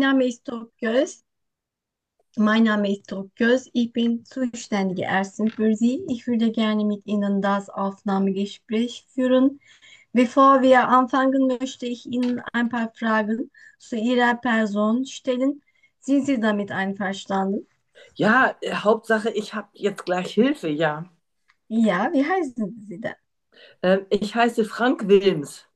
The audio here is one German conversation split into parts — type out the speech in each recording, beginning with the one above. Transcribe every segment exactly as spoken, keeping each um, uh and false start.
Name ist Tokgöz. Mein Name ist Tokgöz. Ich bin zuständige Ärztin für Sie. Ich würde gerne mit Ihnen das Aufnahmegespräch führen. Bevor wir anfangen, möchte ich Ihnen ein paar Fragen zu Ihrer Person stellen. Sind Sie damit einverstanden? Ja, äh, Hauptsache, ich habe jetzt gleich Hilfe, ja. Ja, wie heißen Sie denn? Ähm, ich heiße Frank Wilms.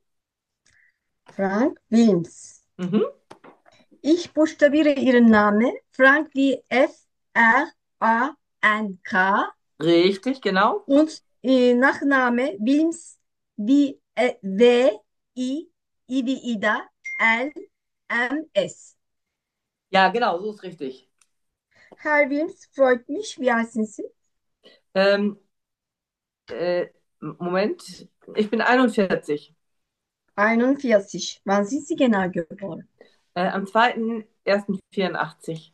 Frank Wilms. Mhm. Ich buchstabiere Ihren Namen. Frank wie F R A N K. Richtig, genau. Und äh, Nachname Wilms wie äh, W, I, I wie Ida, L, M, S. Ja, genau, so ist richtig. Herr Wilms, freut mich. Wie heißen Sie? Ähm, äh, Moment, ich bin einundvierzig. einundvierzig. Wann sind Sie genau geboren? Äh, am zweiten ersten vierundachtzig.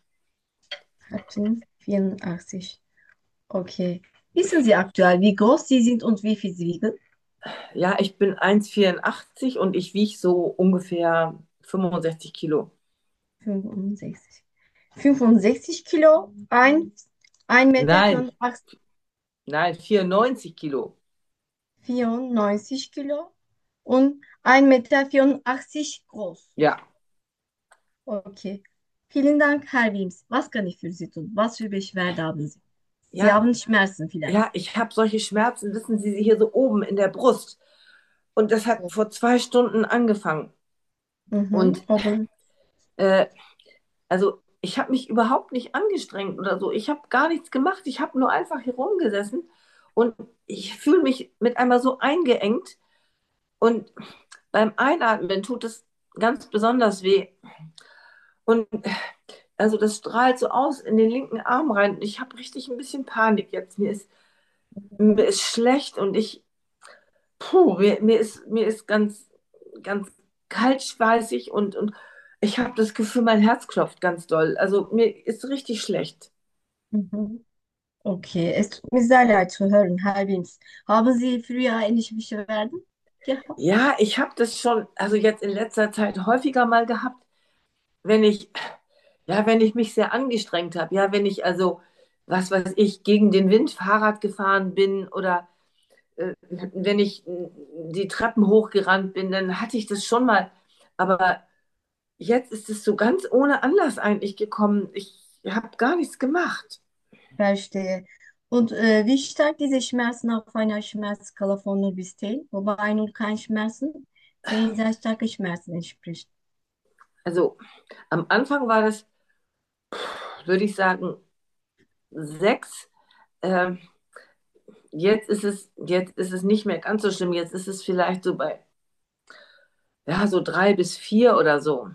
vierundachtzig. Okay. Wissen Sie aktuell, wie groß Sie sind und wie viel Sie wiegen? Ja, ich bin eins Komma vierundachtzig und ich wiege so ungefähr fünfundsechzig Kilo. fünfundsechzig. fünfundsechzig Kilo, ein, ein Meter Nein, fünfundachtzig, nein, vierundneunzig Kilo. vierundneunzig Kilo und ein Meter vierundachtzig groß. Ja, Okay. Vielen Dank, Herr Wims. Was kann ich für Sie tun? Was für Beschwerde haben Sie? Sie ja, haben Schmerzen vielleicht. ja, ich habe solche Schmerzen, wissen Sie, hier so oben in der Brust. Und das hat vor zwei Stunden angefangen. Mhm. Und Aber, äh, also ich habe mich überhaupt nicht angestrengt oder so. Ich habe gar nichts gemacht. Ich habe nur einfach hier rumgesessen und ich fühle mich mit einmal so eingeengt. Und beim Einatmen tut es ganz besonders weh. Und also das strahlt so aus in den linken Arm rein. Ich habe richtig ein bisschen Panik jetzt. Mir ist, mir ist schlecht und ich, puh, mir, mir ist, mir ist ganz, ganz kaltschweißig und, und ich habe das Gefühl, mein Herz klopft ganz doll. Also mir ist richtig schlecht. mhm. Okay, es tut mir sehr leid zu hören, Herr Wims. Haben Sie früher ähnliche Beschwerden gehabt? Ja, ich habe das schon, also jetzt in letzter Zeit häufiger mal gehabt, wenn ich, ja, wenn ich mich sehr angestrengt habe, ja, wenn ich also, was weiß ich, gegen den Wind Fahrrad gefahren bin oder äh, wenn ich äh, die Treppen hochgerannt bin, dann hatte ich das schon mal. Aber jetzt ist es so ganz ohne Anlass eigentlich gekommen. Ich habe gar nichts gemacht. Verstehe. Und äh, wie stark diese Schmerzen auf einer Schmerzskala von null bis zehn, wobei null kein Schmerzen, zehn sehr starke Schmerzen entspricht. Also am Anfang war das, würde ich sagen, sechs. Ähm, Jetzt ist es, jetzt ist es nicht mehr ganz so schlimm. Jetzt ist es vielleicht so bei, ja, so drei bis vier oder so.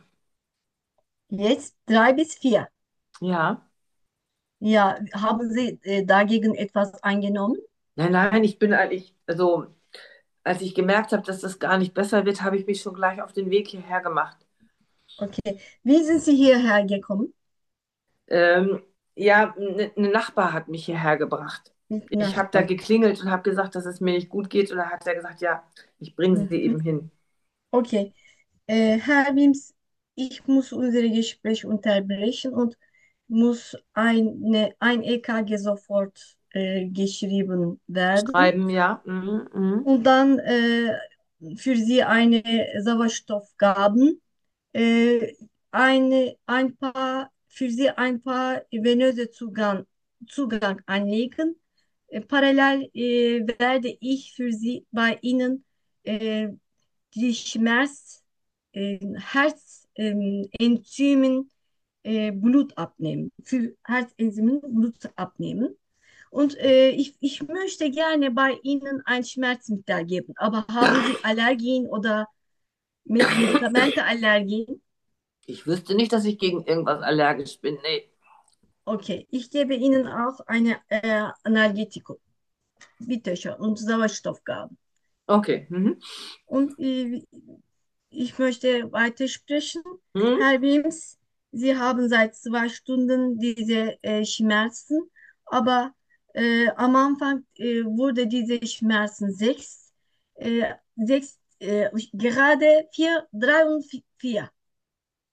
Jetzt drei bis vier. Ja. Ja, haben Sie äh, dagegen etwas eingenommen? Nein, nein, ich bin eigentlich, also, als ich gemerkt habe, dass das gar nicht besser wird, habe ich mich schon gleich auf den Weg hierher gemacht. Okay. Wie sind Sie hierher gekommen? Ähm, ja, eine ne Nachbar hat mich hierher gebracht. Mit Ich habe da Nachbar. geklingelt und habe gesagt, dass es mir nicht gut geht. Und da hat er gesagt, ja, ich bringe sie Mhm. eben hin. Okay. Äh, Herr Wims, ich muss unser Gespräch unterbrechen und muss eine, ein E K G sofort äh, geschrieben werden. Schreiben, ja. Mhm, mhm. Und dann äh, für Sie eine Sauerstoffgaben, äh, eine, ein paar, für Sie ein paar venöse Zugang, Zugang anlegen. Äh, parallel äh, werde ich für Sie bei Ihnen äh, die Schmerz, äh, Herz, ähm, Enzymen, äh, Blut abnehmen, für Herzenzymen Blut abnehmen. Und äh, ich, ich möchte gerne bei Ihnen ein Schmerzmittel geben. Aber haben Sie Allergien oder Me Medikamenteallergien? Ich wüsste nicht, dass ich gegen irgendwas allergisch bin. Nee. Okay, ich gebe Ihnen auch eine äh, Analgetikum. Bitte schön. Und Sauerstoffgaben. Okay. Mhm. Und äh, ich möchte weitersprechen. Mhm. Herr Wims, Sie haben seit zwei Stunden diese äh, Schmerzen, aber äh, am Anfang äh, wurde diese Schmerzen sechs, äh, sechs äh, gerade vier, drei und vier.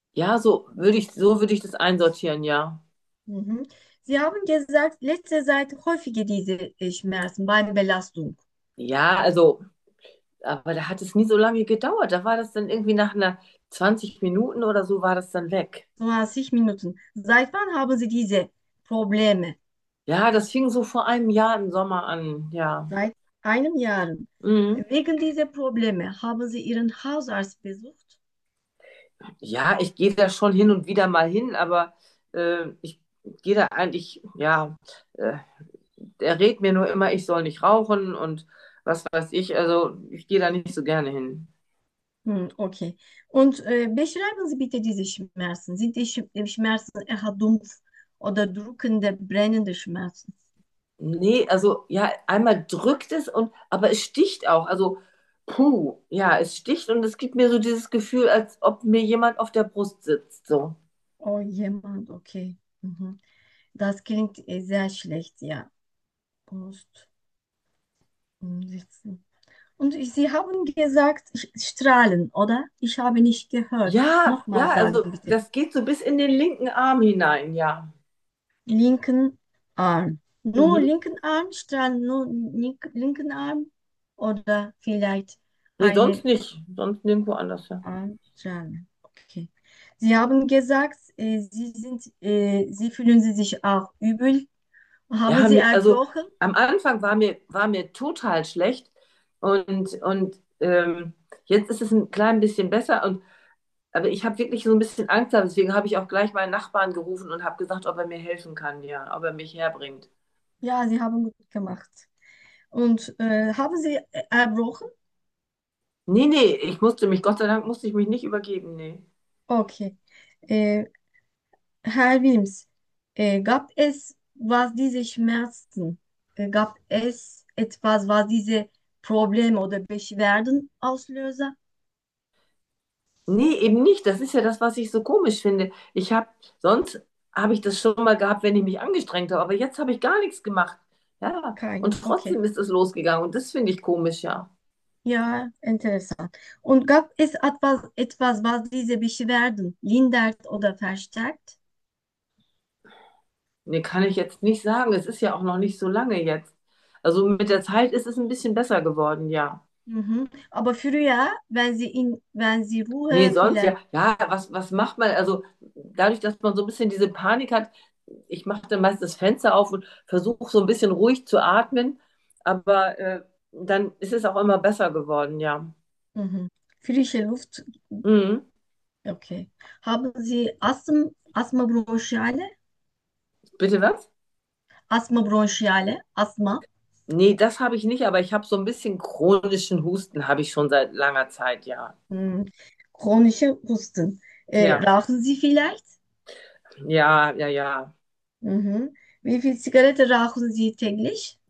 Ja, so würde ich, so würde ich das einsortieren, ja. Mhm. Sie haben gesagt, letzte Zeit häufiger diese äh, Schmerzen bei Belastung. Ja, also, aber da hat es nie so lange gedauert. Da war das dann irgendwie nach einer zwanzig Minuten oder so war das dann weg. zwanzig Minuten. Seit wann haben Sie diese Probleme? Ja, das fing so vor einem Jahr im Sommer an, ja. Seit einem Jahr. Mhm. Wegen dieser Probleme haben Sie Ihren Hausarzt besucht? Ja, ich gehe da schon hin und wieder mal hin, aber äh, ich gehe da eigentlich, ja, äh, er rät mir nur immer, ich soll nicht rauchen und was weiß ich. Also ich gehe da nicht so gerne hin. Hm, okay. Und äh, beschreiben Sie bitte diese Schmerzen. Sind die Sch die Schmerzen eher dumpf oder drückende, brennende Schmerzen? Nee, also ja, einmal drückt es und aber es sticht auch. Also, puh, ja, es sticht und es gibt mir so dieses Gefühl, als ob mir jemand auf der Brust sitzt. So. Oh, jemand, okay. Mhm. Das klingt äh, sehr schlecht, ja. Brust umsitzen. Und Sie haben gesagt, Sch- Strahlen, oder? Ich habe nicht gehört. Ja, Nochmal ja, sagen, also bitte. das geht so bis in den linken Arm hinein, ja. Linken Arm. Nur Mhm. linken Arm, Strahlen, nur link, linken Arm oder vielleicht Nee, sonst eine nicht. Sonst nirgendwo anders, ja. Armstrahlen. Okay. Sie haben gesagt, äh, Sie sind, äh, Sie fühlen Sie sich auch übel. Haben Ja, Sie mir, also erbrochen? am Anfang war mir, war mir total schlecht und, und ähm, jetzt ist es ein klein bisschen besser. Und, aber ich habe wirklich so ein bisschen Angst, gehabt, deswegen habe ich auch gleich meinen Nachbarn gerufen und habe gesagt, ob er mir helfen kann, ja, ob er mich herbringt. Ja, Sie haben gut gemacht. Und äh, haben Sie äh, erbrochen? Nee, nee, ich musste mich, Gott sei Dank musste ich mich nicht übergeben, nee. Okay. Äh, Herr Wilms, äh, gab es, was diese Schmerzen, äh, gab es etwas, was diese Probleme oder Beschwerden auslöser? Nee, eben nicht. Das ist ja das, was ich so komisch finde. Ich habe, sonst habe ich das schon mal gehabt, wenn ich mich angestrengt habe, aber jetzt habe ich gar nichts gemacht. Ja, Kein. und Okay. trotzdem ist es losgegangen und das finde ich komisch, ja. Ja, interessant. Und gab es etwas, etwas, was diese Beschwerden lindert oder verstärkt? Nee, kann ich jetzt nicht sagen. Es ist ja auch noch nicht so lange jetzt. Also mit der Zeit ist es ein bisschen besser geworden, ja. Mhm. Aber früher, wenn Sie in, wenn Sie Nee, Ruhe sonst vielleicht, ja, ja, was, was macht man? Also dadurch, dass man so ein bisschen diese Panik hat, ich mache dann meist das Fenster auf und versuche so ein bisschen ruhig zu atmen, aber äh, dann ist es auch immer besser geworden, ja. mhm, frische Luft, Mhm. okay. Haben Sie Asthma, Asthma bronchiale? Bitte was? Asthma bronchiale, Asthma, Nee, das habe ich nicht, aber ich habe so ein bisschen chronischen Husten, habe ich schon seit langer Zeit, ja. mhm, chronische Husten. Äh, Ja, rauchen Sie vielleicht? ja, ja, ja. Mhm. Wie viel Zigarette rauchen Sie täglich?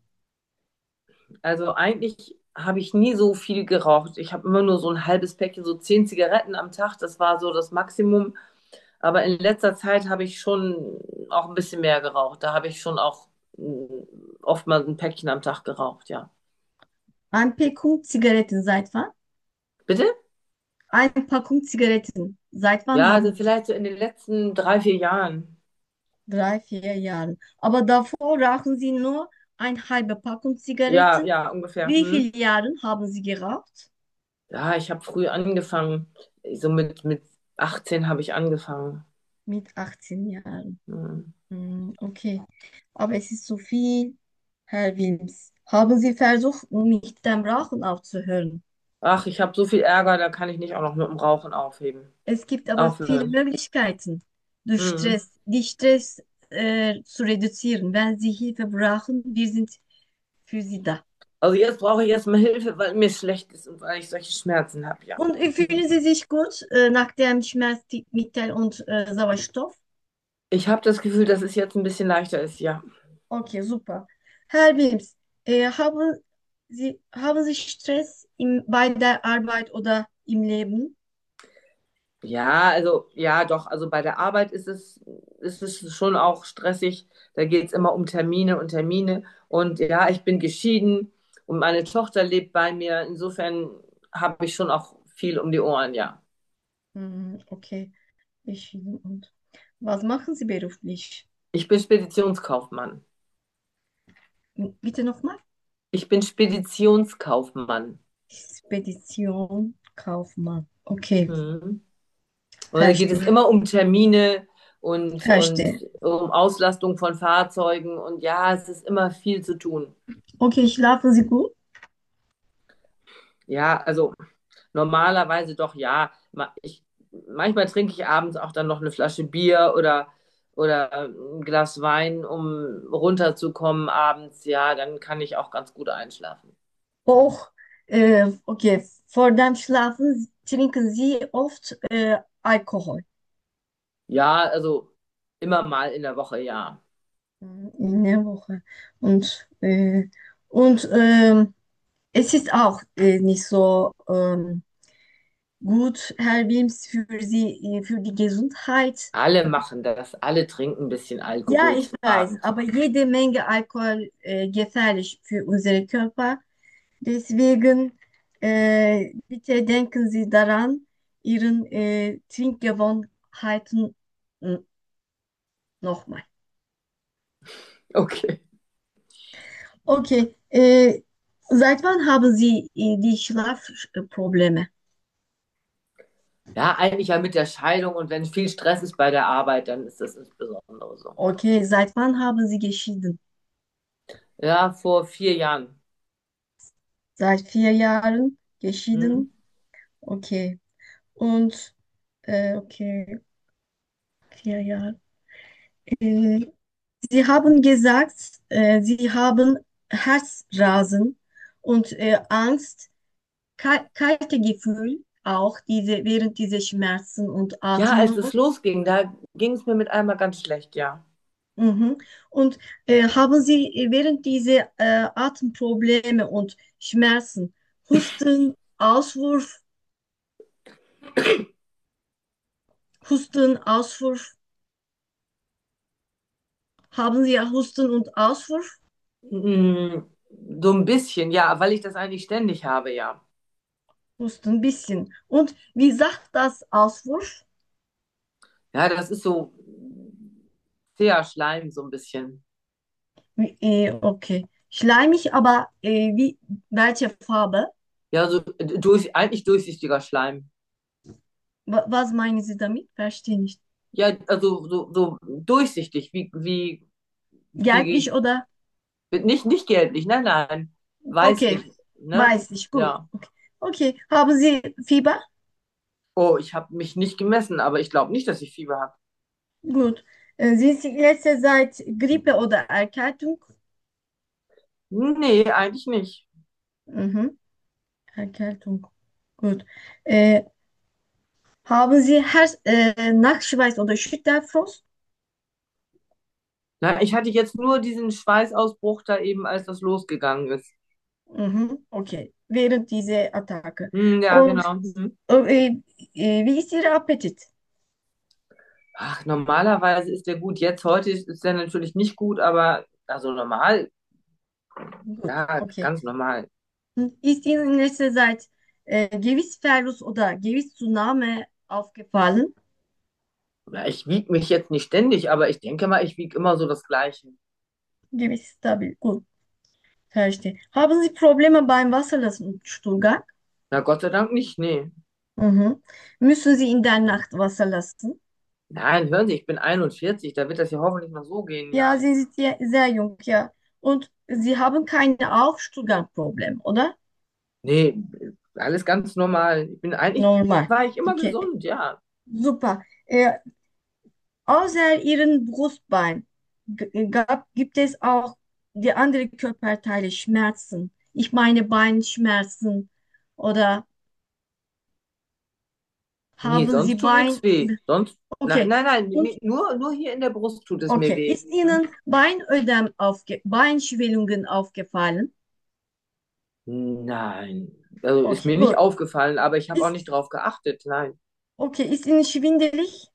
Also eigentlich habe ich nie so viel geraucht. Ich habe immer nur so ein halbes Päckchen, so zehn Zigaretten am Tag. Das war so das Maximum. Aber in letzter Zeit habe ich schon auch ein bisschen mehr geraucht. Da habe ich schon auch mm, oft mal ein Päckchen am Tag geraucht, ja. Eine Packung Zigaretten seit wann? Bitte? Eine Packung Zigaretten. Seit wann Ja, haben also Sie? vielleicht so in den letzten drei, vier Jahren. Drei, vier Jahren. Aber davor rauchen Sie nur eine halbe Packung Ja, Zigaretten. ja, ungefähr. Wie Hm. viele Jahre haben Sie geraucht? Ja, ich habe früh angefangen. So mit, mit achtzehn habe ich angefangen. Mit achtzehn Jahren. Hm. Hm, okay. Aber es ist zu viel, Herr Wilms. Haben Sie versucht, mit dem Rauchen aufzuhören? Ach, ich habe so viel Ärger, da kann ich nicht auch noch mit dem Rauchen aufheben. Es gibt aber viele Aufhören. Möglichkeiten, durch Mhm. Stress, die Stress äh, zu reduzieren. Wenn Sie Hilfe brauchen, wir sind für Sie da. Also jetzt brauche ich erstmal Hilfe, weil mir schlecht ist und weil ich solche Schmerzen habe, ja. Und äh, fühlen Sie sich gut äh, nach dem Schmerzmittel und äh, Sauerstoff? Ich habe das Gefühl, dass es jetzt ein bisschen leichter ist, ja. Okay, super. Herr Wilms, äh, haben Sie, haben Sie Stress im, bei der Arbeit oder im Leben? Ja, also ja, doch. Also bei der Arbeit ist es, ist es schon auch stressig. Da geht es immer um Termine und Termine. Und ja, ich bin geschieden und meine Tochter lebt bei mir. Insofern habe ich schon auch viel um die Ohren, ja. Mhm, okay. Geschieden und was machen Sie beruflich? Ich bin Speditionskaufmann. Bitte nochmal. Ich bin Speditionskaufmann. Spedition, Kaufmann. Okay, Mhm. Und da geht es verstehe, immer um Termine und, und verstehe. um Auslastung von Fahrzeugen. Und ja, es ist immer viel zu tun. Okay, schlafen Sie gut? Ja, also normalerweise doch ja. Ma- Ich, manchmal trinke ich abends auch dann noch eine Flasche Bier oder, oder ein Glas Wein, um runterzukommen abends. Ja, dann kann ich auch ganz gut einschlafen. Auch, äh, okay, vor dem Schlafen trinken Sie oft äh, Alkohol. Ja, also immer mal in der Woche, ja. Mhm, in der Woche. Und, äh, und ähm, es ist auch äh, nicht so ähm, gut, Herr Wims, für Sie, äh, für die Gesundheit. Alle machen das, alle trinken ein bisschen Ja, Alkohol ich zum weiß, Abend. aber jede Menge Alkohol äh, gefährlich für unseren Körper. Deswegen äh, bitte denken Sie daran, Ihren äh, Trinkgewohnheiten n- nochmal. Okay. Okay, äh, seit wann haben Sie äh, die Schlafprobleme? Ja, eigentlich ja mit der Scheidung und wenn viel Stress ist bei der Arbeit, dann ist das insbesondere so. Okay, seit wann haben Sie geschieden? Ja, vor vier Jahren. Seit vier Jahren Hm? geschieden. Okay, und äh, okay, vier Jahre. Äh, Sie haben gesagt, äh, Sie haben Herzrasen und äh, Angst, kal kalte Gefühl, auch diese, während dieser Schmerzen und Ja, als es Atemnot. losging, da ging es mir mit einmal ganz schlecht, ja. Mhm. Und äh, haben Sie äh, während dieser äh, Atemprobleme und Schmerzen Husten, Auswurf, Husten, Auswurf, haben Sie ja Husten und Auswurf? Hm, so ein bisschen, ja, weil ich das eigentlich ständig habe, ja. Husten ein bisschen. Und wie sagt das Auswurf? Ja, das ist so sehr Schleim, so ein bisschen. Wie- Äh, okay. Schleimig, aber äh, wie, welche Farbe? Ja, so durch, eigentlich durchsichtiger Schleim. Wa- Was meinen Sie damit? Verstehe nicht. Ja, also so, so durchsichtig, wie, wie, Gelblich wie, oder? nicht, nicht gelblich, nein, nein, Okay, weißlich, ne? weiß ich. Gut. Ja. Okay. Okay. Haben Sie Fieber? Oh, ich habe mich nicht gemessen, aber ich glaube nicht, dass ich Fieber habe. Gut. Äh, sind Sie letzte Zeit Grippe oder Erkältung? Nee, eigentlich nicht. Mhm. Erkältung. Gut. Äh, haben Sie Her äh, Nachtschweiß oder Schüttelfrost? Na, ich hatte jetzt nur diesen Schweißausbruch da eben, als das losgegangen ist. Mhm. Okay. Während dieser Attacke. Hm, ja, Und genau. Hm. äh, äh, wie ist Ihr Appetit? Ach, normalerweise ist der gut. Jetzt heute ist, ist der natürlich nicht gut, aber also normal, Gut. ja, Okay. ganz normal. Ist Ihnen in letzter Zeit äh, Gewichtsverlust oder Gewichtszunahme aufgefallen? Ja, ich wiege mich jetzt nicht ständig, aber ich denke mal, ich wiege immer so das Gleiche. Gewichtsstabil. Gut, verstehe. Haben Sie Probleme beim Wasserlassen, Stuhlgang? Na, Gott sei Dank nicht, nee. Mhm. Müssen Sie in der Nacht Wasser lassen? Nein, hören Sie, ich bin einundvierzig, da wird das ja hoffentlich noch so gehen, Ja, ja. Sie sind ja sehr jung, ja. Und Sie haben keine auch Stuhlgangprobleme, oder? Nee, alles ganz normal. Ich bin eigentlich, Normal. war ich immer Okay, gesund, ja. super. Äh, außer Ihren Brustbein g- gab, gibt es auch die anderen Körperteile Schmerzen. Ich meine Beinschmerzen oder Nee, haben Sie sonst tut nichts Bein... weh. Sonst, nein, Okay. nein, nein, Und mir- nur, nur hier in der Brust tut es mir okay, weh. ist Ihnen Beinödem aufge Beinschwellungen aufgefallen? Nein, also ist Okay, mir nicht gut. aufgefallen, aber ich habe auch Ist, nicht drauf geachtet, nein. okay, ist Ihnen schwindelig?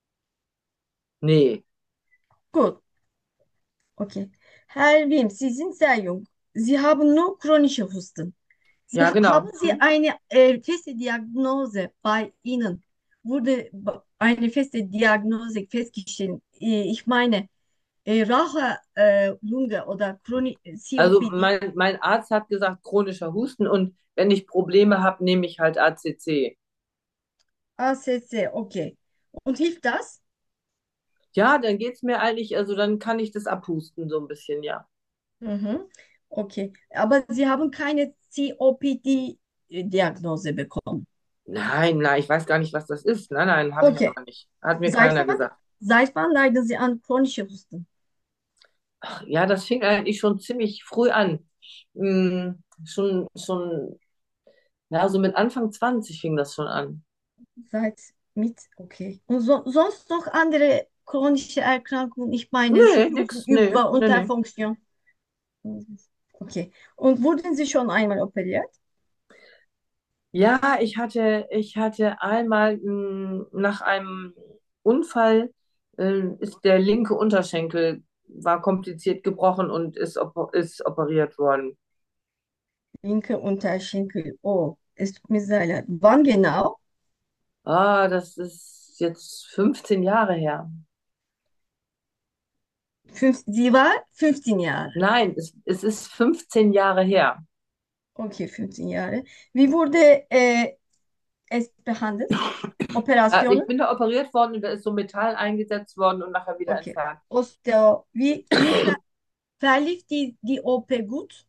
Nee, Gut, okay. Herr Wim, Sie sind sehr jung. Sie haben nur chronische Husten. Sie, ja, haben genau. Sie Hm? eine äh, feste Diagnose bei Ihnen? Wurde eine feste Diagnose festgestellt? Äh, Ich meine, äh, Raucher, äh, Lunge oder Chroni Also C O P D, mein, mein Arzt hat gesagt, chronischer Husten und wenn ich Probleme habe, nehme ich halt A C C. A C C, okay. Und hilft das? Ja, dann geht's mir eigentlich, also dann kann ich das abhusten so ein bisschen, ja. Mhm. Okay. Aber Sie haben keine C O P D-Diagnose bekommen. Nein, nein, ich weiß gar nicht, was das ist. Nein, nein, habe ich Okay. auch nicht. Hat mir Seit keiner wann, gesagt. seit wann leiden Sie an chronischen Husten? Ach, ja, das fing eigentlich schon ziemlich früh an. Hm, schon, schon, ja, so mit Anfang zwanzig fing das schon an. Seit mit, okay. Und so, sonst noch andere chronische Erkrankungen, ich meine Nee, Schilddrüsen, nix, nee, Über- nee, nee. Unterfunktion. Okay. Und wurden Sie schon einmal operiert? Ja, ich hatte, ich hatte einmal mh, nach einem Unfall äh, ist der linke Unterschenkel war kompliziert gebrochen und ist, op ist operiert worden. Linke Unterschenkel. Oh, es tut mir sehr leid. Wann genau? Ah, das ist jetzt fünfzehn Jahre her. Fünf, sie war fünfzehn Jahre. Nein, es, es ist fünfzehn Jahre her. Okay, fünfzehn Jahre. Wie wurde äh, es behandelt? Äh, ich Operationen? bin da operiert worden und da ist so Metall eingesetzt worden und nachher wieder Okay. entfernt. Osteo. Wie, wie ver verlief die, die O P gut?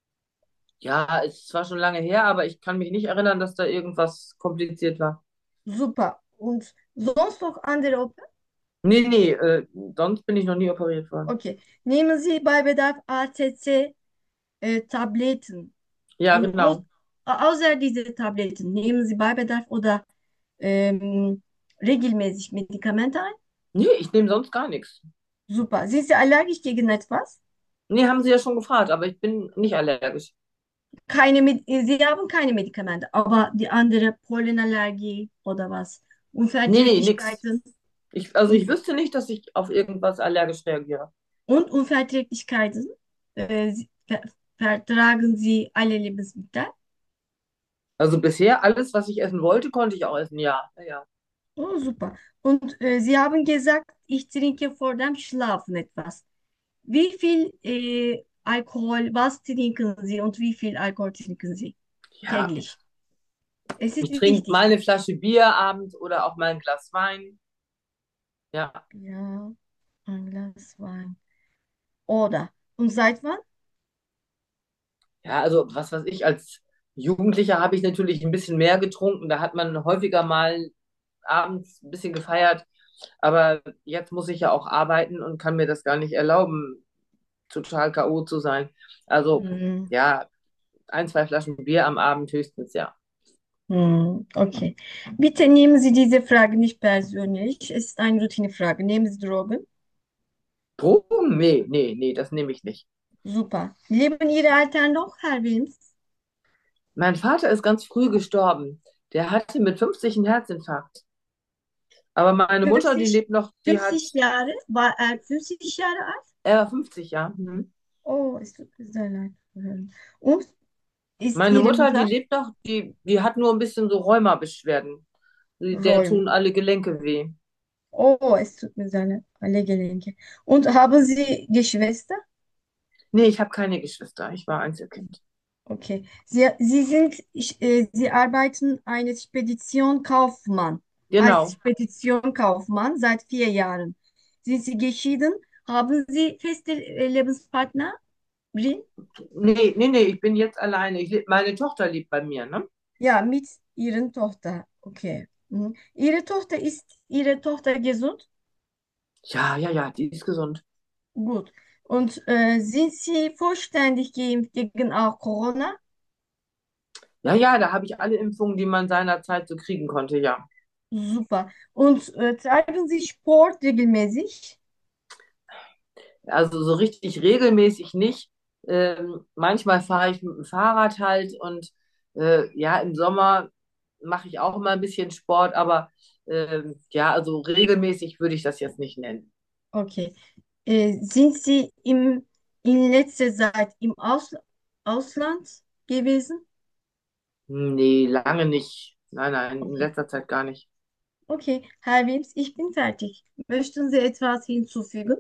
Ja, ist zwar schon lange her, aber ich kann mich nicht erinnern, dass da irgendwas kompliziert war. Super. Und sonst noch andere O P? Nee, nee, äh, sonst bin ich noch nie operiert worden. Okay. Nehmen Sie bei Bedarf A C C äh, Tabletten. Ja, Und au genau. außer diese Tabletten, nehmen Sie bei Bedarf oder ähm, regelmäßig Medikamente ein? Nee, ich nehme sonst gar nichts. Super. Sind Sie allergisch gegen etwas? Nee, haben Sie ja schon gefragt, aber ich bin nicht allergisch. Keine, Med- Sie haben keine Medikamente, aber die andere Pollenallergie oder was? Nee, nee, nix. Unverträglichkeiten Ich, also und, ich wüsste nicht, dass ich auf irgendwas allergisch reagiere. und Unverträglichkeiten. Äh, Sie, ver vertragen Sie alle Lebensmittel? Also bisher alles, was ich essen wollte, konnte ich auch essen, ja. Ja, ja. Oh, super. Und äh, Sie haben gesagt, ich trinke vor dem Schlafen etwas. Wie viel äh, Alkohol, was trinken Sie und wie viel Alkohol trinken Sie Ja, täglich? Es ist ich trinke wichtig. mal eine Flasche Bier abends oder auch mal ein Glas Wein. Ja. Ja, ein Glas Wein. Oder? Und seit wann? Ja, also was weiß ich, als Jugendlicher habe ich natürlich ein bisschen mehr getrunken. Da hat man häufiger mal abends ein bisschen gefeiert. Aber jetzt muss ich ja auch arbeiten und kann mir das gar nicht erlauben, total K O zu sein. Also Hm, ja, ein, zwei Flaschen Bier am Abend höchstens, ja. hm, okay. Bitte nehmen Sie diese Frage nicht persönlich. Es ist eine Routinefrage. Nehmen Sie Drogen? Drogen? Nee, nee, nee, das nehme ich nicht. Super. Leben Ihre Eltern noch, Herr Wilms? Mein Vater ist ganz früh gestorben. Der hatte mit fünfzig einen Herzinfarkt. Aber meine Mutter, die fünfzig, lebt noch, die hat, fünfzig Jahre? War er fünfzig Jahre alt? er war fünfzig, ja. Mhm. Oh, es tut mir sehr leid zu hören. Und ist Meine Ihre Mutter, die Mutter lebt noch, die, die hat nur ein bisschen so Rheumabeschwerden. Der Rheuma? tun alle Gelenke weh. Oh, es tut mir sehr leid. Alle Gelenke. Und haben Sie Geschwister? Nee, ich habe keine Geschwister. Ich war Einzelkind. Okay. Sie, Sie sind, ich, äh, Sie arbeiten eine Spedition Kaufmann, als Genau. Spedition Kaufmann seit vier Jahren. Sind Sie geschieden? Haben Sie feste äh, Lebenspartner? Brin? Nee, nee, nee, ich bin jetzt alleine. Ich, leb- meine Tochter lebt bei mir, ne? Ja, mit Ihren Tochter. Okay. Mhm. Ihre Tochter ist Ihre Tochter gesund? Ja, ja, ja, die ist gesund. Gut. Und äh, sind Sie vollständig geimpft gegen auch Corona? Ja, ja, da habe ich alle Impfungen, die man seinerzeit so kriegen konnte, ja. Super. Und äh, treiben Sie Sport regelmäßig? Also so richtig regelmäßig nicht. Ähm, manchmal fahre ich mit dem Fahrrad halt und äh, ja, im Sommer mache ich auch immer ein bisschen Sport, aber ähm, ja, also regelmäßig würde ich das jetzt nicht nennen. Okay. Äh, sind Sie im, in letzter Zeit im Aus, Ausland gewesen? Nee, lange nicht. Nein, nein, in Okay. letzter Zeit gar nicht. Okay, Herr Wilms, ich bin fertig. Möchten Sie etwas hinzufügen?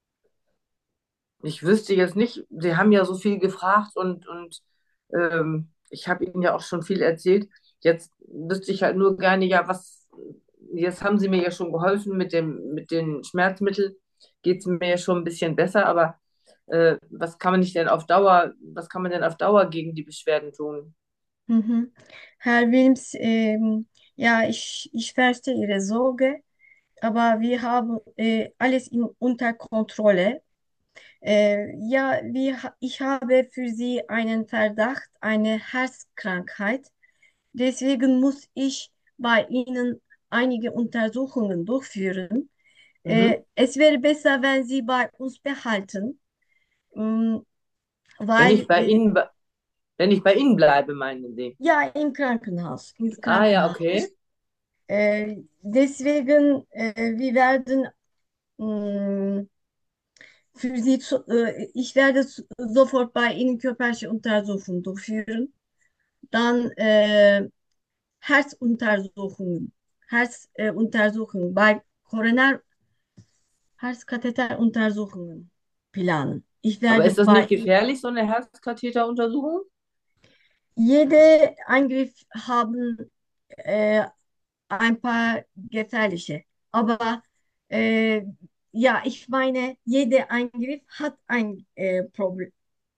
Ich wüsste jetzt nicht, Sie haben ja so viel gefragt und, und ähm, ich habe Ihnen ja auch schon viel erzählt. Jetzt wüsste ich halt nur gerne, ja, was, jetzt haben Sie mir ja schon geholfen mit dem, mit den Schmerzmitteln, geht es mir ja schon ein bisschen besser, aber äh, was kann man nicht denn auf Dauer, was kann man denn auf Dauer gegen die Beschwerden tun? Mhm. Herr Wilms, ähm, ja, ich, ich verstehe Ihre Sorge, aber wir haben äh, alles in, unter Kontrolle. Äh, ja, wir, ha- ich habe für Sie einen Verdacht, eine Herzkrankheit. Deswegen muss ich bei Ihnen einige Untersuchungen durchführen. Äh, Mhm. es wäre besser, wenn Sie bei uns behalten, ähm, Wenn ich weil bei äh, Ihnen, be- wenn ich bei Ihnen bleibe, meinen Sie? ja im Krankenhaus, ins Ah ja, Krankenhaus. okay. Äh, deswegen, äh, wir werden mh, für Sie, zu, äh, ich werde zu, sofort bei Ihnen körperliche Untersuchungen durchführen. Dann äh, Herzuntersuchungen, Herzuntersuchungen äh, Untersuchungen bei Koronar Herzkatheteruntersuchungen planen. Ich Aber werde ist das nicht bei gefährlich, so eine Herzkatheteruntersuchung? jede Eingriff haben äh, ein paar gefährliche. Aber äh, ja, ich meine, jeder Eingriff hat ein äh, Problem.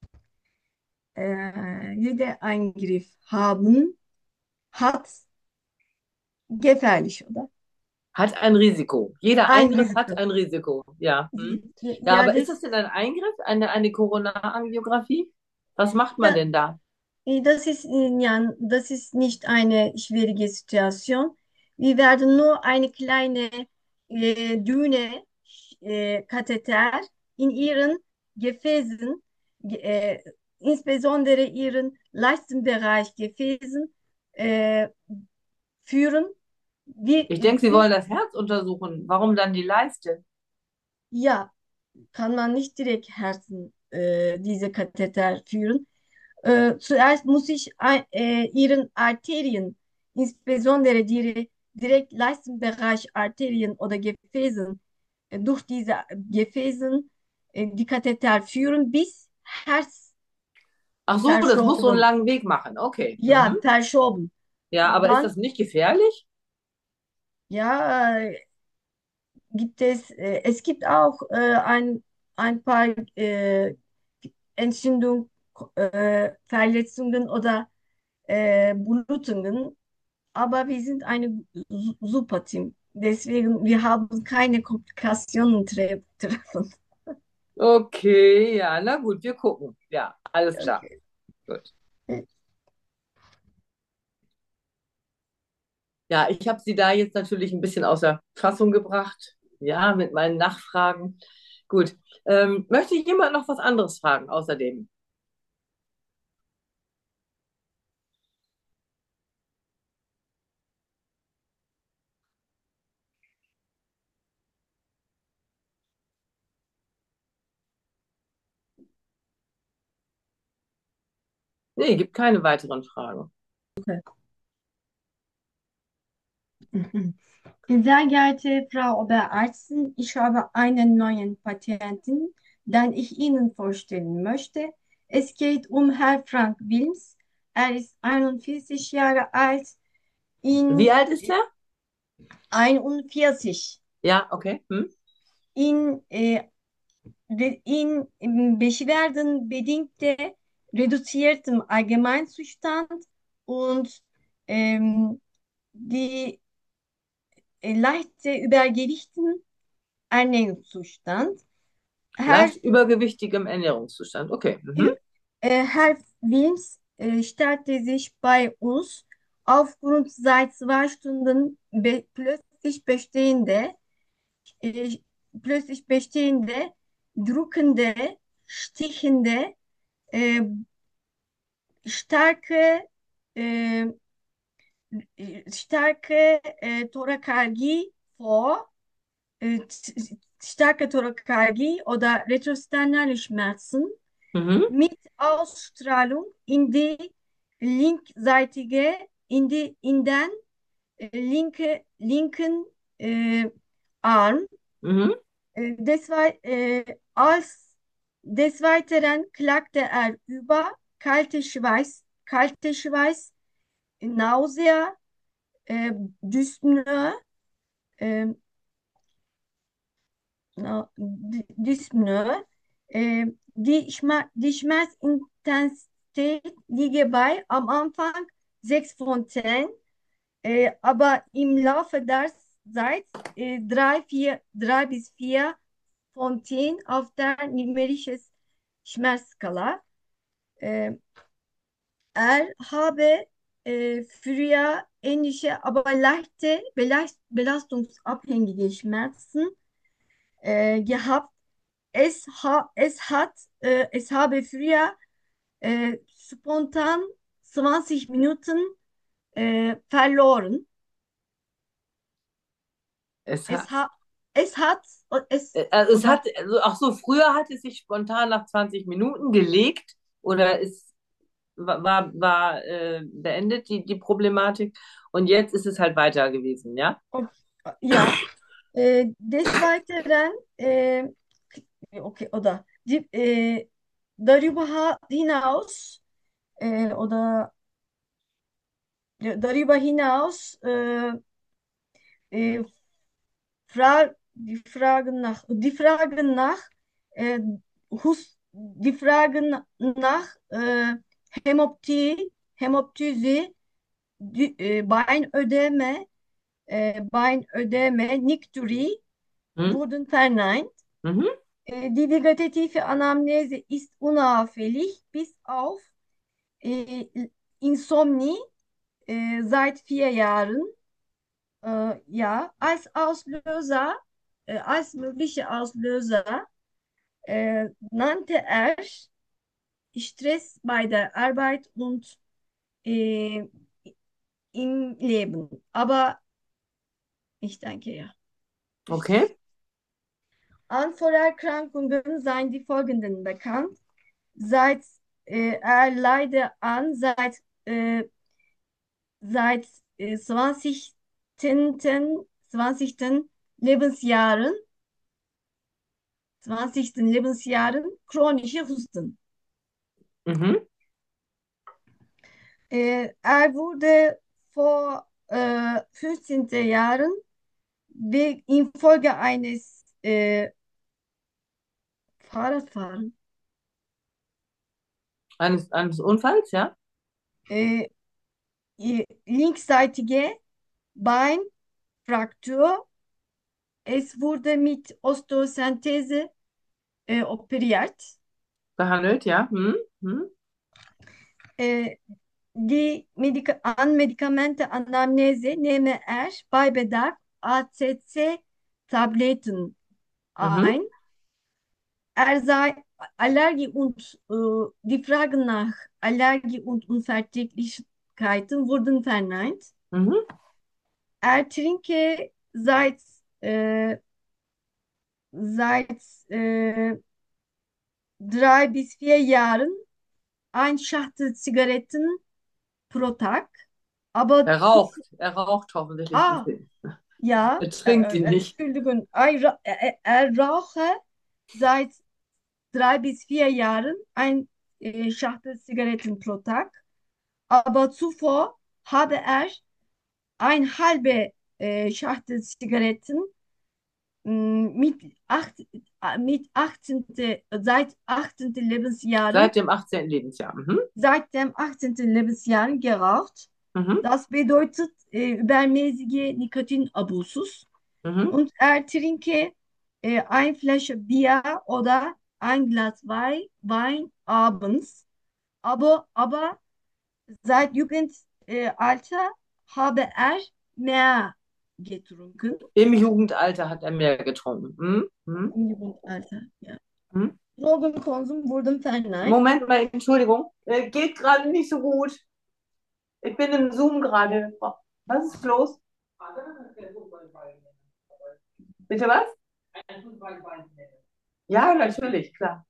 Äh, jeder Eingriff haben hat gefährlich, oder? Hat ein Risiko. Jeder Ein Eingriff hat Risiko. ein Risiko. Ja. Hm. Ja, Ja, aber ist das, das denn ein Eingriff, eine, eine Corona-Angiografie? Was macht man ja, denn da? das ist, ja, das ist nicht eine schwierige Situation. Wir werden nur eine kleine äh, dünne äh, Katheter in ihren Gefäßen, äh, insbesondere ihren Leistenbereich Gefäßen, äh, führen. Wir, Ich denke, Sie wir, wollen das Herz untersuchen. Warum dann die Leiste? ja, kann man nicht direkt Herzen äh, diese Katheter führen. Äh, zuerst muss ich ein, äh, ihren Arterien, insbesondere die direkt Leistenbereich Arterien oder Gefäßen, äh, durch diese Gefäßen äh, die Katheter führen, bis Herz Ach so, das muss so einen verschoben. langen Weg machen. Okay. Ja, Mhm. verschoben. Ja, aber ist Dann, das nicht gefährlich? ja, äh, gibt es, äh, es gibt auch äh, ein, ein paar äh, Entzündung, äh, Verletzungen oder äh, Blutungen. Aber wir sind ein super Team. Deswegen, wir haben keine Komplikationen tre- treffen. Okay, ja, na gut, wir gucken. Ja, alles klar. Okay. Gut. Ja, ich habe Sie da jetzt natürlich ein bisschen außer Fassung gebracht. Ja, mit meinen Nachfragen. Gut. Ähm, möchte jemand noch was anderes fragen außerdem? Nee, gibt keine weiteren Fragen. Mhm. Sehr geehrte Frau Oberärztin, ich habe einen neuen Patienten, den ich Ihnen vorstellen möchte. Es geht um Herrn Frank Wilms. Er ist einundvierzig Jahre alt, Wie in alt ist er? einundvierzig, Ja, okay. Hm? in, äh, de- in Beschwerden bedingte reduziertem Allgemeinzustand und ähm, die äh, leichte Übergewichten Ernährungszustand. Herr, Leicht übergewichtigem Ernährungszustand. Okay. Mhm. äh, Herr Wilms äh, stellte sich bei uns aufgrund seit zwei Stunden be plötzlich bestehende, äh, plötzlich bestehende, drückende, stichende, äh, starke, äh, starke äh, Thorakalgie vor, äh, starke Thorakalgie oder retrosternale Schmerzen Mhm. mit Ausstrahlung in die linkseitige, in die, in den äh, linke, linken äh, Arm. Mhm. Äh, des, Wei- äh, als, des Weiteren klagte er über kalte Schweiß, kalte Schweiß, Nausea, äh, Dyspnoe, äh, na- Dy- Dyspnoe. Äh, die, Schma die Schmerzintensität liege bei am Anfang sechs von zehn, äh, aber im Laufe der Zeit äh, drei, vier, drei bis vier von zehn auf der numerischen Schmerzskala. Äh, er habe äh, früher ähnliche, aber leichte belast belastungsabhängige Schmerzen äh, gehabt. Es, ha es hat, äh, es habe früher äh, spontan zwanzig Minuten äh, verloren. Es Es, hat, ha es hat, es, äh, also es oder, hat, also ach so, früher hat es sich spontan nach zwanzig Minuten gelegt oder ist, war, war, war äh, beendet, die, die Problematik. Und jetzt ist es halt weiter gewesen, ja? o- ja, äh, des Weiteren, äh, okay, oder, die, äh, darüber hinaus, äh, oder ja, darüber hinaus, äh, äh, Fra die Fragen nach, die Fragen nach, äh, Hus die Fragen nach äh, Hämoptie, Hämoptyse, die, äh, Beinödeme, äh, Beinödeme, Nikturi Hm? wurden verneint. Mhm. Äh, die vegetative Anamnese ist unauffällig, bis auf äh, Insomnie äh, seit vier Jahren. Äh, ja, als Auslöser, äh, als mögliche Auslöser äh, nannte er Stress bei der Arbeit und äh, im Leben. Aber ich denke ja. Okay. An Vorerkrankungen seien die folgenden bekannt. Seit äh, er leider an, seit, äh, seit äh, zwanzigsten. zwanzigsten. Lebensjahren, zwanzigsten. Lebensjahren chronische Husten. Mhm. Äh, er wurde vor äh, fünfzehnten Jahren we- infolge eines äh, Fahrradfahren, Eines, eines Unfalls, ja? äh, i- linksseitige Beinfraktur. Es wurde mit Osteosynthese äh, operiert. Behandelt, ja? Hm? Hm? Äh, die Medika an Medikamente Anamnese nehme er bei Bedarf A C C-Tabletten Mhm. ein. Er sei Allergie und äh, die Fragen nach Allergie und Unverträglichkeiten wurden verneint. Mhm. Er trinke seit, äh, seit äh, drei bis vier Jahren ein Schachtel Zigaretten pro Tag. Aber Er zu, raucht. Er raucht hoffentlich ah, nicht. ja, Er äh, trinkt ihn äh, nicht. Entschuldigung, er, ra- er, er rauche seit drei bis vier Jahren ein äh, Schachtel Zigaretten pro Tag. Aber zuvor habe er ein halbe äh, Schachtel Zigaretten mh, mit, acht, äh, mit achtzehnten. Seit achtzehnten. Lebensjahren, Seit dem achtzehnten. Lebensjahr. Mhm. seit dem achtzehnten. Lebensjahren geraucht. Mhm. Das bedeutet äh, übermäßige Nikotinabusus. Mhm. Und er trinke äh, ein Flasche Bier oder ein Glas Wein, Wein abends. Aber, aber seit Jugendalter habe er mehr getrunken. Im Jugendalter hat er mehr getrunken. Mhm. Mhm. Im Jugendalter, ja. Mhm. Drogenkonsum wurden verneint. Moment mal, Entschuldigung. Äh, geht gerade nicht so gut. Ich bin im Zoom gerade. Was ist los? Bitte was? Ja, natürlich, klar.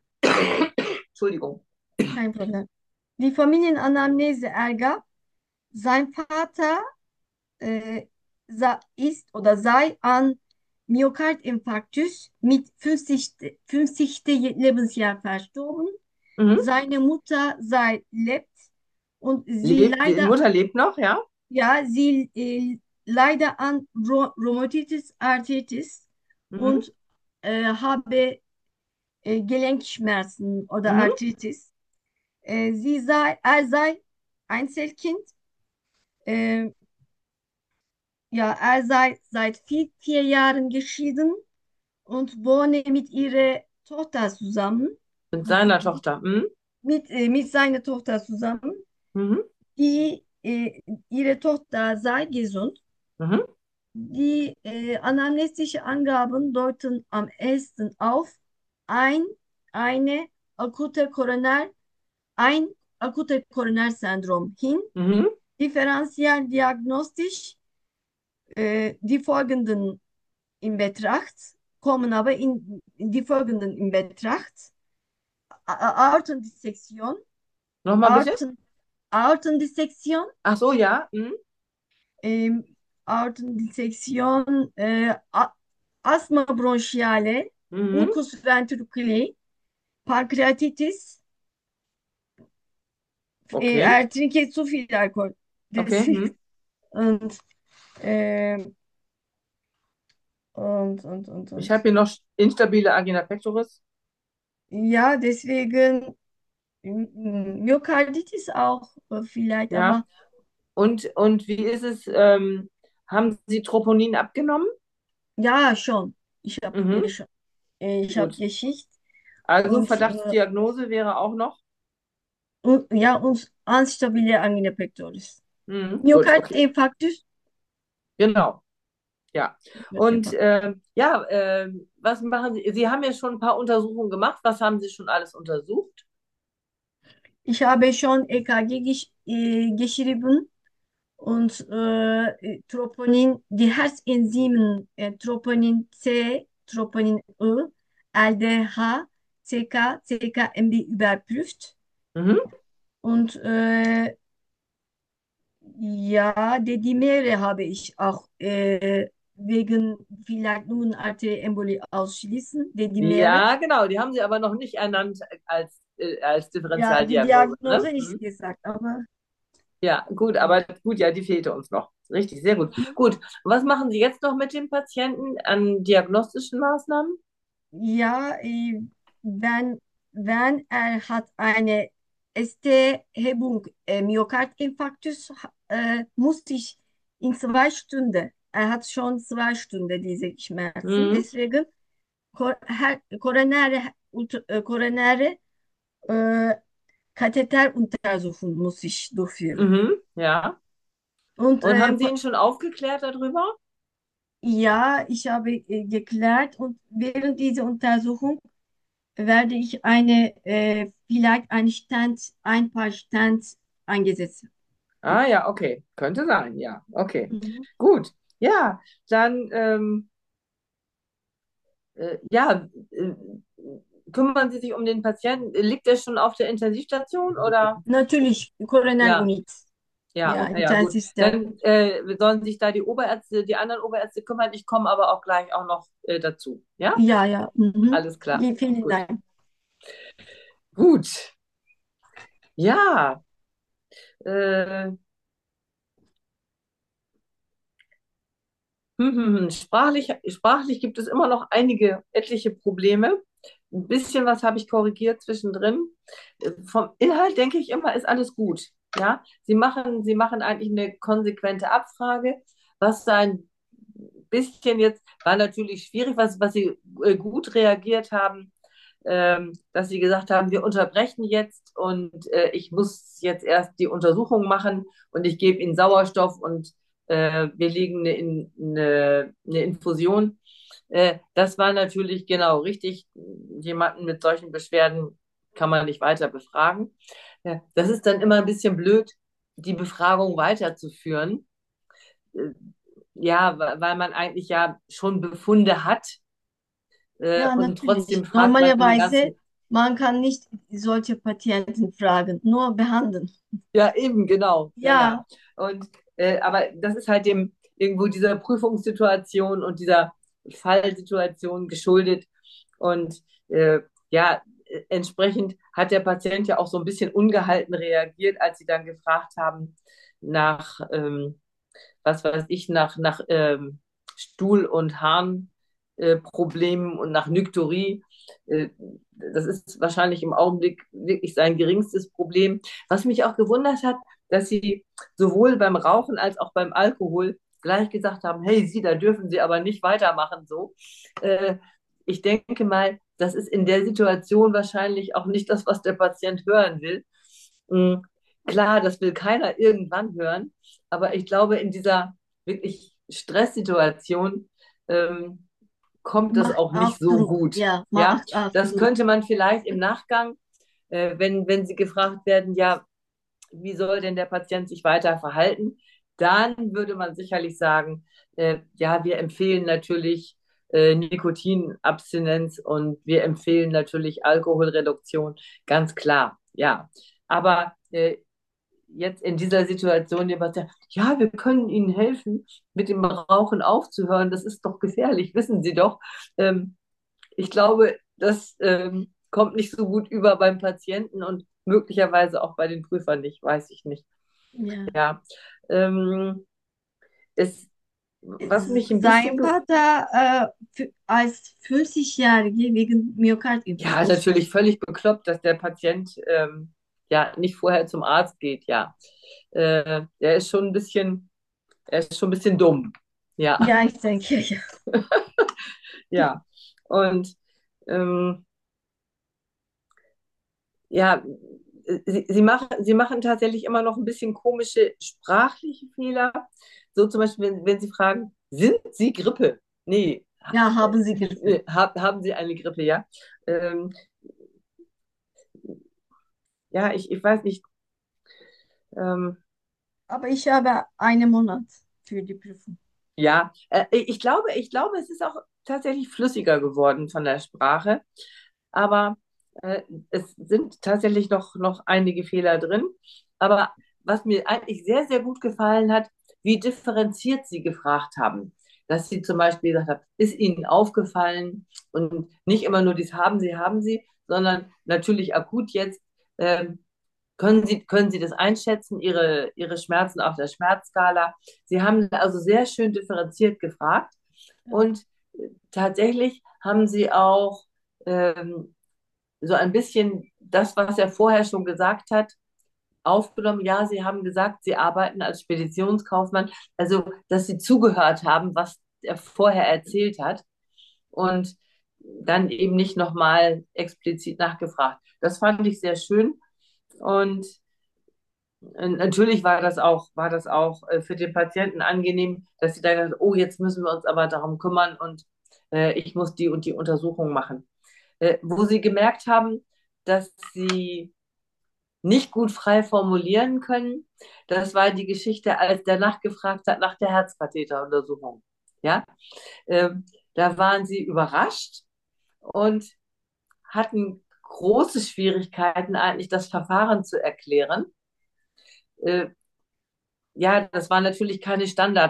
Entschuldigung. Kein Problem. Die Familienanamnese ergab, sein Vater äh, sa- ist oder sei an Myokardinfarktus mit fünfzig. fünfzigsten Lebensjahr verstorben. Mhm. Seine Mutter sei lebt und sie Lebt, die leider, Mutter lebt noch, ja? ja, sie äh, leider an Ro Rheumatitis Arthritis Mhm. und äh, habe äh, Gelenkschmerzen oder Mhm. Arthritis. Äh, sie sei, er sei Einzelkind. Äh, ja, er sei seit vier, vier Jahren geschieden und wohne mit ihrer Tochter zusammen, Mit seiner Tochter. Mhm. mit, äh, mit seiner Tochter zusammen, Mhm. die äh, ihre Tochter sei gesund. Mhm. Die äh, anamnestische Angaben deuten am ehesten auf ein, eine akute Koronar, ein akute Koronar-Syndrom hin. Mhm. Differenziell diagnostisch äh, die folgenden in Betracht, kommen aber in, in die folgenden in Betracht. A- Aortendissektion, Nochmal bitte? Aorten, Aortendissektion, Ach so, ja. Mhm. ähm, Aortendissektion, äh, A- Asthma bronchiale, Mhm. Ulcus ventriculi, Pankreatitis, äh, Okay. er trinkt zu viel Alkohol. Okay. Deswegen, Mhm. und, äh, und, und, und, Ich und. habe hier noch instabile Angina pectoris. Ja, deswegen M- m- Myokarditis auch äh, vielleicht, Ja. aber Und, und wie ist es? Ähm, haben Sie Troponin abgenommen? ja, schon. Ich habe Mhm. äh, schon, äh, ich habe Gut. Geschichte Also und, äh, Verdachtsdiagnose wäre auch noch. und ja, und anstabile Angina pectoris. Mhm. Gut, okay. Myokardinfarktus. Genau. Ja. Und Myokardinfarktus. ähm, ja, ähm, was machen Sie? Sie haben ja schon ein paar Untersuchungen gemacht. Was haben Sie schon alles untersucht? Ich habe schon E K G gesch äh, geschrieben und äh, Troponin, die Herzenzymen, äh, Troponin C, Troponin I, L D H, C K, C K M B überprüft. Mhm. Und äh, ja, Dedimere habe ich auch äh, wegen vielleicht Lungenarterieembolie ausschließen. Dedimere. Ja, genau. Die haben Sie aber noch nicht ernannt als, äh, als Ja, die Differentialdiagnose, ne? Diagnose nicht Mhm. gesagt, aber Ja, gut, aber gut, ja, die fehlte uns noch. Richtig, sehr gut. Gut. Und was machen Sie jetzt noch mit dem Patienten an diagnostischen Maßnahmen? ja, äh, wenn, wenn er hat eine S T-Hebung, äh, Myokardinfarktus, äh, muss ich in zwei Stunden, er hat schon zwei Stunden diese Schmerzen, Mhm. deswegen Kor her koronare, ultra- äh, koronare äh, Katheteruntersuchung muss ich durchführen. Mhm. Ja. Und Und äh, haben Sie ihn schon aufgeklärt darüber? ja, ich habe äh, geklärt und während dieser Untersuchung werde ich eine, äh, vielleicht ein Stand, ein paar Stands eingesetzt Ah bekommen. ja, okay. Könnte sein, ja. Okay. Mhm. Gut. Ja, dann ähm, äh, ja, äh, kümmern Sie sich um den Patienten. Liegt er schon auf der Intensivstation oder? Natürlich Coroner Ja, Unit, ja, ja, okay, ja, gut. Intensivstation. Dann äh, sollen sich da die Oberärzte, die anderen Oberärzte kümmern. Ich komme aber auch gleich auch noch äh, dazu. Ja, Ja, ja. Mhm. alles klar. Vielen vielen Gut. Dank. Gut. Ja, äh, hm, hm, hm. Sprachlich, sprachlich gibt es immer noch einige, etliche Probleme. Ein bisschen was habe ich korrigiert zwischendrin. Äh, Vom Inhalt denke ich immer, ist alles gut. Ja, Sie machen, Sie machen eigentlich eine konsequente Abfrage. Was da ein bisschen jetzt war natürlich schwierig, was, was Sie äh, gut reagiert haben, ähm, dass Sie gesagt haben, wir unterbrechen jetzt und äh, ich muss jetzt erst die Untersuchung machen und ich gebe Ihnen Sauerstoff und äh, wir legen eine, eine, eine Infusion. Äh, das war natürlich genau richtig. Jemanden mit solchen Beschwerden kann man nicht weiter befragen. Ja, das ist dann immer ein bisschen blöd, die Befragung weiterzuführen. Äh, ja, weil man eigentlich ja schon Befunde hat äh, Ja, und trotzdem natürlich. fragt man in den Normalerweise, ganzen. man kann nicht solche Patienten fragen, nur behandeln. Ja, eben, genau. Ja, ja. Ja, Und äh, aber das ist halt dem irgendwo dieser Prüfungssituation und dieser Fallsituation geschuldet. Und äh, ja, äh, entsprechend hat der Patient ja auch so ein bisschen ungehalten reagiert, als sie dann gefragt haben nach, ähm, was weiß ich, nach, nach ähm, Stuhl- und Harnproblemen äh, Problemen und nach Nykturie. Äh, das ist wahrscheinlich im Augenblick wirklich sein geringstes Problem. Was mich auch gewundert hat, dass sie sowohl beim Rauchen als auch beim Alkohol gleich gesagt haben, hey, Sie, da dürfen Sie aber nicht weitermachen so. Äh, ich denke mal, das ist in der Situation wahrscheinlich auch nicht das, was der Patient hören will. Mhm. Klar, das will keiner irgendwann hören, aber ich glaube, in dieser wirklich Stresssituation ähm, kommt das macht auch auch nicht so Druck. gut. Ja, Ja, macht auch das Druck. könnte man vielleicht im Nachgang, äh, wenn, wenn Sie gefragt werden, ja, wie soll denn der Patient sich weiter verhalten, dann würde man sicherlich sagen, äh, ja, wir empfehlen natürlich äh, Nikotinabstinenz und wir empfehlen natürlich Alkoholreduktion, ganz klar, ja. Aber äh, jetzt in dieser Situation jemand sagt, ja, wir können Ihnen helfen, mit dem Rauchen aufzuhören, das ist doch gefährlich, wissen Sie doch. Ähm, ich glaube, das ähm, kommt nicht so gut über beim Patienten und möglicherweise auch bei den Prüfern nicht, weiß ich nicht. Ja. Ja, ähm, es, was mich ein bisschen, Sein Vater äh, für, als fünfzig-Jährige wegen ja, Myokardinfarktus. natürlich völlig bekloppt, dass der Patient ähm, ja nicht vorher zum Arzt geht, ja. Äh, der ist schon ein bisschen, er ist schon ein bisschen dumm. Ja, Ja, ich denke, ja. ja. Und ähm, ja, sie, sie machen, sie machen tatsächlich immer noch ein bisschen komische sprachliche Fehler. So zum Beispiel, wenn, wenn sie fragen, sind Sie Grippe? Nee, Ja, äh, haben Sie Grippe. nee, hab, haben Sie eine Grippe, ja? Ähm, ja, ich, ich weiß nicht. Ähm, Aber ich habe einen Monat für die Prüfung. ja, äh, ich glaube, ich glaube, es ist auch tatsächlich flüssiger geworden von der Sprache. Aber äh, es sind tatsächlich noch, noch einige Fehler drin. Aber was mir eigentlich sehr, sehr gut gefallen hat, wie differenziert Sie gefragt haben. Dass Sie zum Beispiel gesagt haben, ist Ihnen aufgefallen und nicht immer nur dies haben Sie, haben Sie, sondern natürlich akut jetzt, ähm, können Sie, können Sie das einschätzen, Ihre, Ihre Schmerzen auf der Schmerzskala? Sie haben also sehr schön differenziert gefragt Ja, und äh, tatsächlich haben Sie auch ähm, so ein bisschen das, was er vorher schon gesagt hat, aufgenommen. Ja, Sie haben gesagt, Sie arbeiten als Speditionskaufmann, also dass Sie zugehört haben, was er vorher erzählt hat und dann eben nicht nochmal explizit nachgefragt. Das fand ich sehr schön und äh, natürlich war das auch, war das auch äh, für den Patienten angenehm, dass sie da gesagt, oh, jetzt müssen wir uns aber darum kümmern und äh, ich muss die und die Untersuchung machen. Äh, wo sie gemerkt haben, dass sie nicht gut frei formulieren können, das war die Geschichte, als der nachgefragt hat nach der Herzkatheteruntersuchung. Ja, ähm, da waren sie überrascht und hatten große Schwierigkeiten, eigentlich das Verfahren zu erklären. Äh, ja, das war natürlich keine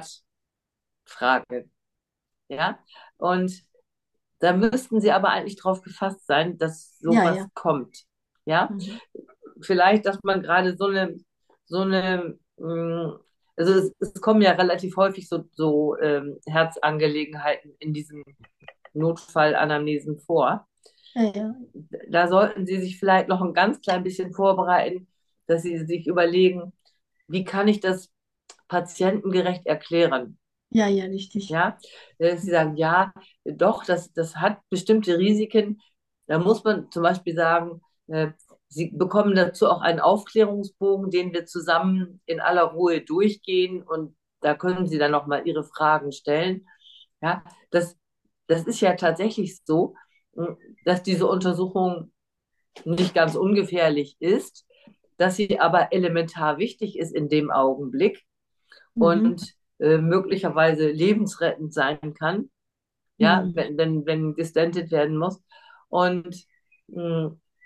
Standardfrage. Ja, und da müssten sie aber eigentlich drauf gefasst sein, dass ja. sowas Ja. kommt. Ja, Mhm. vielleicht, dass man gerade so eine, so eine, mh, also es, es kommen ja relativ häufig so, so ähm, Herzangelegenheiten in diesen Notfallanamnesen vor. Ja, ja. Da sollten Sie sich vielleicht noch ein ganz klein bisschen vorbereiten, dass Sie sich überlegen, wie kann ich das patientengerecht erklären? Ja, ja, richtig. Ja, dass sie sagen, ja, doch, das, das hat bestimmte Risiken. Da muss man zum Beispiel sagen, äh, Sie bekommen dazu auch einen Aufklärungsbogen, den wir zusammen in aller Ruhe durchgehen und da können Sie dann nochmal Ihre Fragen stellen. Ja, das, das ist ja tatsächlich so, mh, dass diese Untersuchung nicht ganz ungefährlich ist, dass sie aber elementar wichtig ist in dem Augenblick Mhm. und äh, möglicherweise lebensrettend sein kann, ja, Mhm. wenn, wenn, wenn gestentet werden muss. Und mh,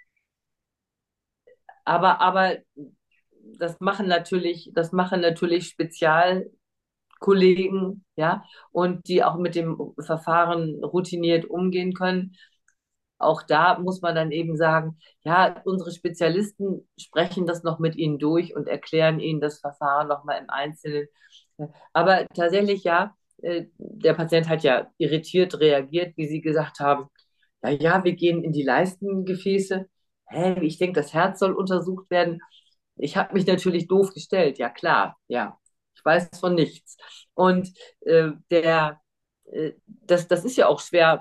Aber, aber das machen natürlich, das machen natürlich Spezialkollegen, ja, und die auch mit dem Verfahren routiniert umgehen können. Auch da muss man dann eben sagen, ja, unsere Spezialisten sprechen das noch mit Ihnen durch und erklären Ihnen das Verfahren nochmal im Einzelnen. Aber tatsächlich, ja, äh, der Patient hat ja irritiert reagiert, wie Sie gesagt haben. Ja, ja, wir gehen in die Leistengefäße. Hä, ich denke, das Herz soll untersucht werden. Ich habe mich natürlich doof gestellt, ja klar, ja. Ich weiß von nichts. Und äh, der, äh, das, das ist ja auch schwer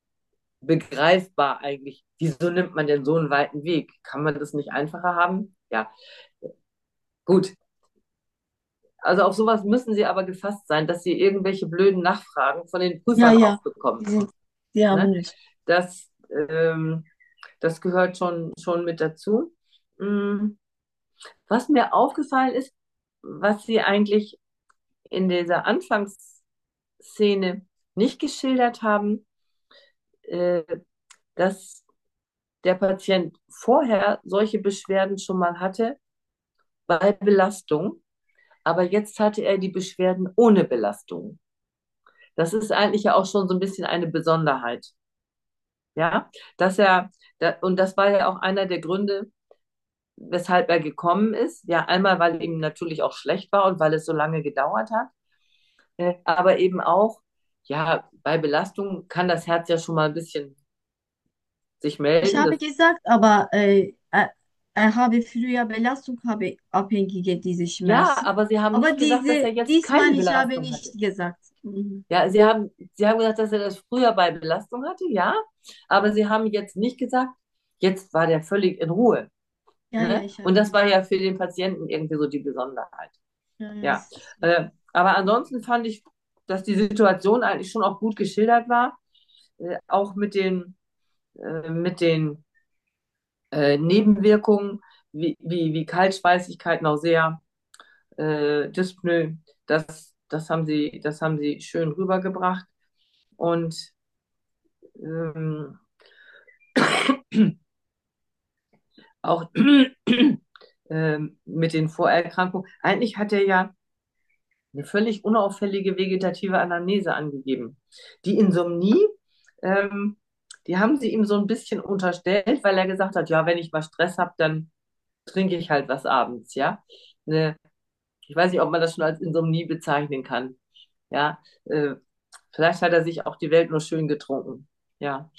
begreifbar eigentlich. Wieso nimmt man denn so einen weiten Weg? Kann man das nicht einfacher haben? Ja, gut. Also auf sowas müssen Sie aber gefasst sein, dass Sie irgendwelche blöden Nachfragen von den Ja, Prüfern ja, auch bekommen. die sind, die haben Ne? recht. Das, ähm, das gehört schon, schon mit dazu. Mm, Was mir aufgefallen ist, was Sie eigentlich in dieser Anfangsszene nicht geschildert haben, äh, dass der Patient vorher solche Beschwerden schon mal hatte bei Belastung, aber jetzt hatte er die Beschwerden ohne Belastung. Das ist eigentlich ja auch schon so ein bisschen eine Besonderheit. Ja, dass er, da, und das war ja auch einer der Gründe, weshalb er gekommen ist. Ja, einmal, weil ihm natürlich auch schlecht war und weil es so lange gedauert hat, äh, aber eben auch, ja, bei Belastung kann das Herz ja schon mal ein bisschen sich Ich melden. habe Das, gesagt, aber äh, er, er habe früher Belastung habe abhängige diese ja, Schmerzen. aber Sie haben Aber nicht gesagt, dass er diese, jetzt keine diesmal ich habe Belastung hatte. nicht gesagt. Mhm. Ja, Sie haben, Sie haben gesagt, dass er das früher bei Belastung hatte, ja, aber Sie haben jetzt nicht gesagt, jetzt war der völlig in Ruhe. Ja, ja, Ne? ich Und habe das nicht. war ja für den Patienten irgendwie so die Besonderheit. Ja, ja, Ja, es ist so. äh, aber ansonsten fand ich, dass die Situation eigentlich schon auch gut geschildert war, äh, auch mit den, äh, mit den äh, Nebenwirkungen wie, wie, wie Kaltschweißigkeit, Nausea, äh, Dyspnoe, das, das haben sie, das haben sie schön rübergebracht. Und ähm, auch ähm, mit den Vorerkrankungen. Eigentlich hat er ja eine völlig unauffällige vegetative Anamnese angegeben. Die Insomnie, ähm, die haben sie ihm so ein bisschen unterstellt, weil er gesagt hat, ja, wenn ich mal Stress habe, dann trinke ich halt was abends, ja. Ne, ich weiß nicht, ob man das schon als Insomnie bezeichnen kann. Ja, äh, vielleicht hat er sich auch die Welt nur schön getrunken. Ja,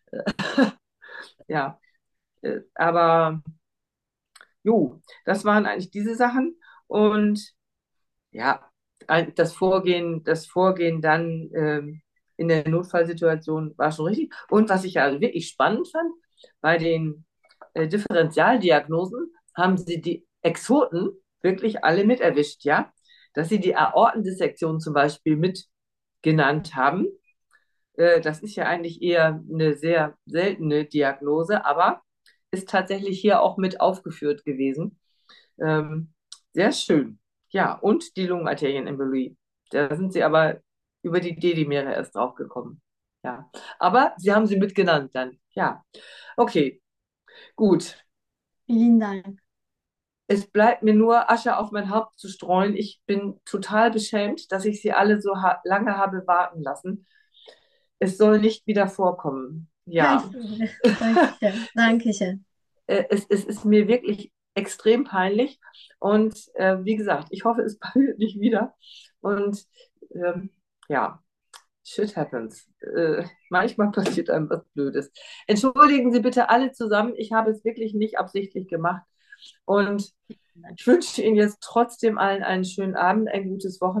ja. Äh, aber jo, das waren eigentlich diese Sachen. Und ja, ein- das Vorgehen, das Vorgehen dann ähm, in der Notfallsituation war schon richtig. Und was ich ja wirklich spannend fand, bei den äh, Differentialdiagnosen haben sie die Exoten wirklich alle mit erwischt, ja? Dass sie die Aortendissektion zum Beispiel mit genannt haben. Äh, das ist ja eigentlich eher eine sehr seltene Diagnose, aber ist tatsächlich hier auch mit aufgeführt gewesen. Ähm, Sehr schön. Ja, und die Lungenarterienembolie. Da sind sie aber über die Dedimere erst drauf gekommen. Ja, aber sie haben sie mitgenannt dann. Ja, okay, gut. Vielen Dank. Es bleibt mir nur Asche auf mein Haupt zu streuen. Ich bin total beschämt, dass ich sie alle so ha lange habe warten lassen. Es soll nicht wieder vorkommen. Kein Ja, Problem. Dankeschön. Dankeschön. äh, es, es ist mir wirklich extrem peinlich. Und äh, wie gesagt, ich hoffe, es passiert nicht wieder. Und ähm, ja, shit happens. Äh, manchmal passiert einem was Blödes. Entschuldigen Sie bitte alle zusammen. Ich habe es wirklich nicht absichtlich gemacht. Und ich wünsche Ihnen jetzt trotzdem allen einen schönen Abend, ein gutes Wochenende.